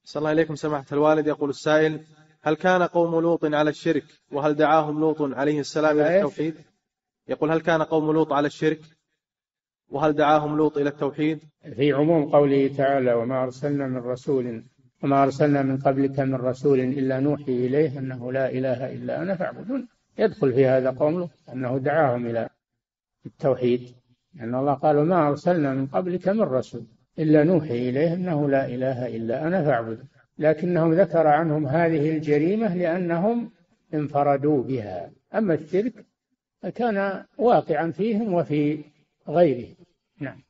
صلى الله عليكم سماحة الوالد. يقول السائل: هل كان قوم لوط على الشرك وهل دعاهم لوط عليه السلام إلى التوحيد؟ يقول: هل كان قوم لوط على الشرك وهل دعاهم لوط إلى التوحيد؟ في عموم قوله تعالى: وما أرسلنا من قبلك من رسول إلا نوحي إليه أنه لا إله إلا أنا فاعبدون. يدخل في هذا قوم لوط أنه دعاهم إلى التوحيد، لأن الله قال: وما أرسلنا من قبلك من رسول إلا نوحي إليه أنه لا إله إلا أنا فاعبدون. لكنه ذكر عنهم هذه الجريمة لأنهم انفردوا بها، أما الشرك فكان واقعا فيهم وفي غيرهم. نعم.